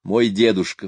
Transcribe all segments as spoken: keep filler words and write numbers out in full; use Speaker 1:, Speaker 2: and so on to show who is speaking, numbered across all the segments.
Speaker 1: Мой дедушка.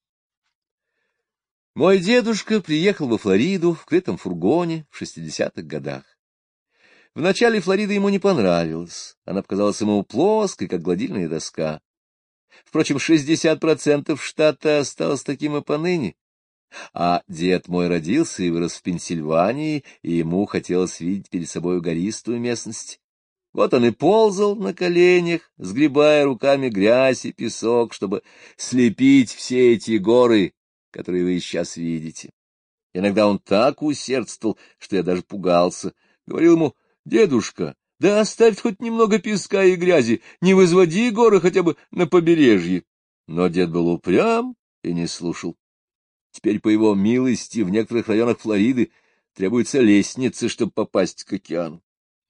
Speaker 1: Мой дедушка приехал во Флориду в крытом фургоне в шестидесятых годах. Вначале Флорида ему не понравилась, она показалась ему плоской, как гладильная доска. Впрочем, шестьдесят процентов штата осталось таким и поныне. А дед мой родился и вырос в Пенсильвании, и ему хотелось видеть перед собой гористую местность. Вот он и ползал на коленях, сгребая руками грязь и песок, чтобы слепить все эти горы, которые вы сейчас видите. Иногда он так усердствовал, что я даже пугался. Говорил ему: дедушка, да оставь хоть немного песка и грязи, не возводи горы хотя бы на побережье. Но дед был упрям и не слушал. Теперь, по его милости, в некоторых районах Флориды требуется лестница, чтобы попасть к океану.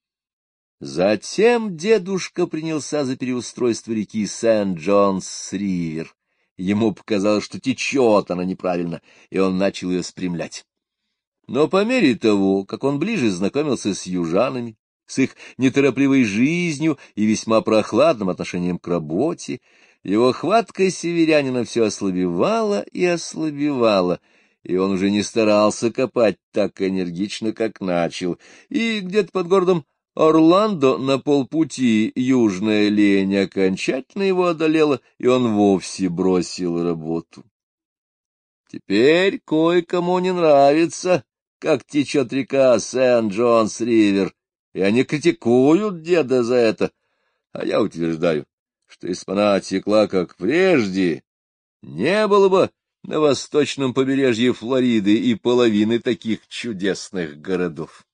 Speaker 1: Затем дедушка принялся за переустройство реки Сент-Джонс-Ривер. Ему показалось, что течет она неправильно, и он начал ее спрямлять. Но по мере того, как он ближе знакомился с южанами, с их неторопливой жизнью и весьма прохладным отношением к работе, его хватка северянина все ослабевала и ослабевала, и он уже не старался копать так энергично, как начал, и где-то под городом Орландо на полпути южная лень окончательно его одолела, и он вовсе бросил работу. Теперь кое-кому не нравится, как течет река Сент-Джонс-Ривер, и они критикуют деда за это, а я утверждаю, что если бы она текла как прежде, не было бы на восточном побережье Флориды и половины таких чудесных городов.